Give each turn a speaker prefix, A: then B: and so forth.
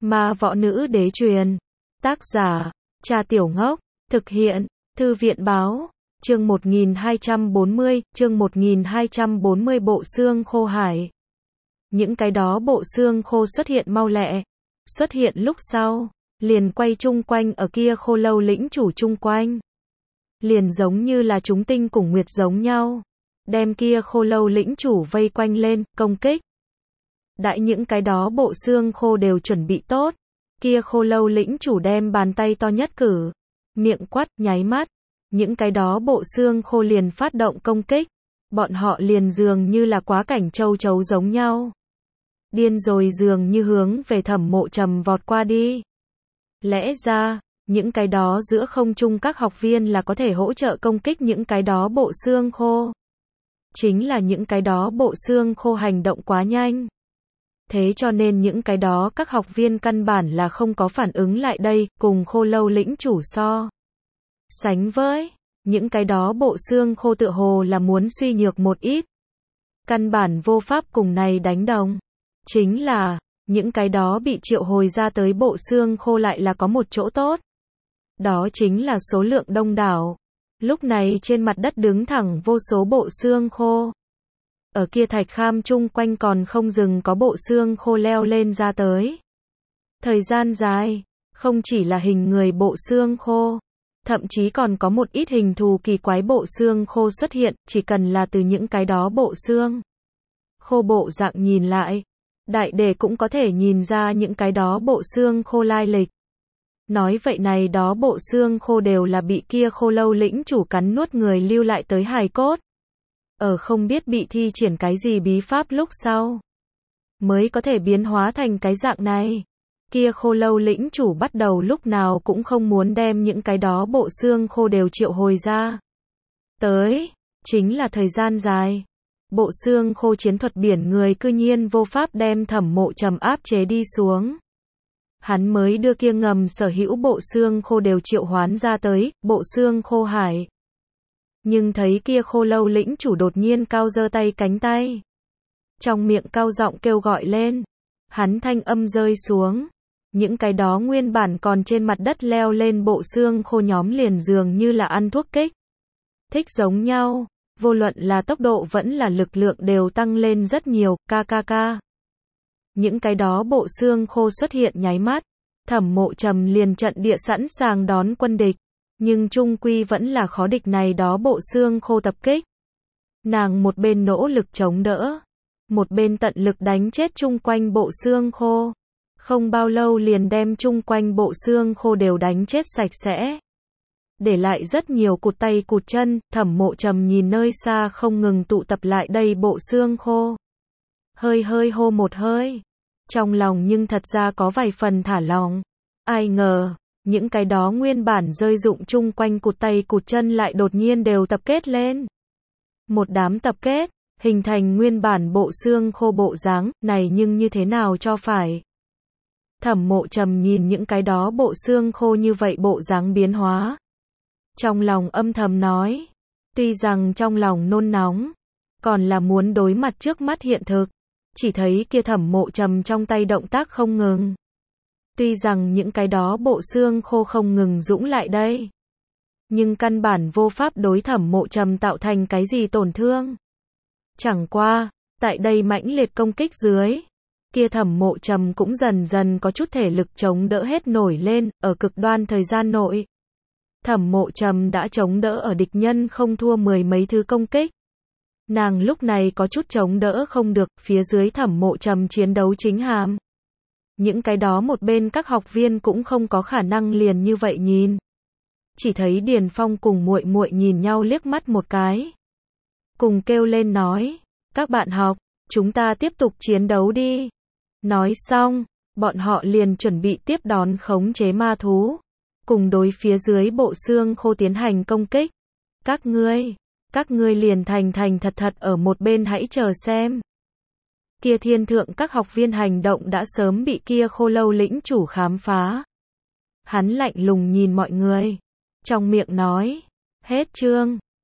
A: Ma Võ Nữ Đế truyền. Tác giả, Cha Tiểu Ngốc. Thực hiện, Thư viện báo. Chương 1240, chương 1240 bộ xương khô hải. Những cái đó bộ xương khô xuất hiện mau lẹ. Xuất hiện lúc sau, liền quay chung quanh ở kia khô lâu lĩnh chủ chung quanh. Liền giống như là chúng tinh cùng nguyệt giống nhau. Đem kia khô lâu lĩnh chủ vây quanh lên, công kích. Đãi những cái đó bộ xương khô đều chuẩn bị tốt. Kia khô lâu lĩnh chủ đem bàn tay to nhất cử. Miệng quát, nháy mắt. Những cái đó bộ xương khô liền phát động công kích. Bọn họ liền dường như là quá cảnh châu chấu giống nhau. Điên rồi dường như hướng về Thẩm Mộ Trầm vọt qua đi. Lẽ ra, những cái đó giữa không trung các học viên là có thể hỗ trợ công kích những cái đó bộ xương khô. Chính là những cái đó bộ xương khô hành động quá nhanh. Thế cho nên những cái đó các học viên căn bản là không có phản ứng lại đây, cùng khô lâu lĩnh chủ so. Sánh với, những cái đó bộ xương khô tựa hồ là muốn suy nhược một ít. Căn bản vô pháp cùng này đánh đồng. Chính là, những cái đó bị triệu hồi ra tới bộ xương khô lại là có một chỗ tốt. Đó chính là số lượng đông đảo. Lúc này trên mặt đất đứng thẳng vô số bộ xương khô. Ở kia thạch kham chung quanh còn không dừng có bộ xương khô leo lên ra tới. Thời gian dài, không chỉ là hình người bộ xương khô, thậm chí còn có một ít hình thù kỳ quái bộ xương khô xuất hiện, chỉ cần là từ những cái đó bộ xương khô bộ dạng nhìn lại, đại để cũng có thể nhìn ra những cái đó bộ xương khô lai lịch. Nói vậy này đó bộ xương khô đều là bị kia khô lâu lĩnh chủ cắn nuốt người lưu lại tới hài cốt. Ở không biết bị thi triển cái gì bí pháp lúc sau, mới có thể biến hóa thành cái dạng này. Kia khô lâu lĩnh chủ bắt đầu lúc nào cũng không muốn đem những cái đó bộ xương khô đều triệu hồi ra. Tới, chính là thời gian dài. Bộ xương khô chiến thuật biển người cư nhiên vô pháp đem Thẩm Mộ Trầm áp chế đi xuống. Hắn mới đưa kia ngầm sở hữu bộ xương khô đều triệu hoán ra tới, bộ xương khô hải. Nhưng thấy kia khô lâu lĩnh chủ đột nhiên cao giơ tay cánh tay. Trong miệng cao giọng kêu gọi lên. Hắn thanh âm rơi xuống. Những cái đó nguyên bản còn trên mặt đất leo lên bộ xương khô nhóm liền dường như là ăn thuốc kích. Thích giống nhau, vô luận là tốc độ vẫn là lực lượng đều tăng lên rất nhiều, kkk. Những cái đó bộ xương khô xuất hiện nháy mắt. Thẩm Mộ Trầm liền trận địa sẵn sàng đón quân địch. Nhưng chung quy vẫn là khó địch này đó bộ xương khô tập kích. Nàng một bên nỗ lực chống đỡ, một bên tận lực đánh chết chung quanh bộ xương khô. Không bao lâu liền đem chung quanh bộ xương khô đều đánh chết sạch sẽ. Để lại rất nhiều cụt tay cụt chân, Thẩm Mộ Trầm nhìn nơi xa không ngừng tụ tập lại đây bộ xương khô. Hơi hơi hô một hơi. Trong lòng nhưng thật ra có vài phần thả lỏng. Ai ngờ, những cái đó nguyên bản rơi rụng chung quanh cụt tay cụt chân lại đột nhiên đều tập kết lên. Một đám tập kết, hình thành nguyên bản bộ xương khô bộ dáng, này nhưng như thế nào cho phải. Thẩm Mộ Trầm nhìn những cái đó bộ xương khô như vậy bộ dáng biến hóa. Trong lòng âm thầm nói, tuy rằng trong lòng nôn nóng, còn là muốn đối mặt trước mắt hiện thực. Chỉ thấy kia Thẩm Mộ Trầm trong tay động tác không ngừng. Tuy rằng những cái đó bộ xương khô không ngừng dũng lại đây, nhưng căn bản vô pháp đối Thẩm Mộ Trầm tạo thành cái gì tổn thương. Chẳng qua, tại đây mãnh liệt công kích dưới, kia Thẩm Mộ Trầm cũng dần dần có chút thể lực chống đỡ hết nổi lên, ở cực đoan thời gian nội. Thẩm Mộ Trầm đã chống đỡ ở địch nhân không thua mười mấy thứ công kích. Nàng lúc này có chút chống đỡ không được, phía dưới Thẩm Mộ Trầm chiến đấu chính hàm. Những cái đó một bên các học viên cũng không có khả năng liền như vậy nhìn. Chỉ thấy Điền Phong cùng muội muội nhìn nhau liếc mắt một cái. Cùng kêu lên nói, các bạn học, chúng ta tiếp tục chiến đấu đi. Nói xong, bọn họ liền chuẩn bị tiếp đón khống chế ma thú. Cùng đối phía dưới bộ xương khô tiến hành công kích. Các ngươi liền thành thật thật ở một bên hãy chờ xem. Kia thiên thượng các học viên hành động đã sớm bị kia khô lâu lĩnh chủ khám phá. Hắn lạnh lùng nhìn mọi người. Trong miệng nói, hết chương.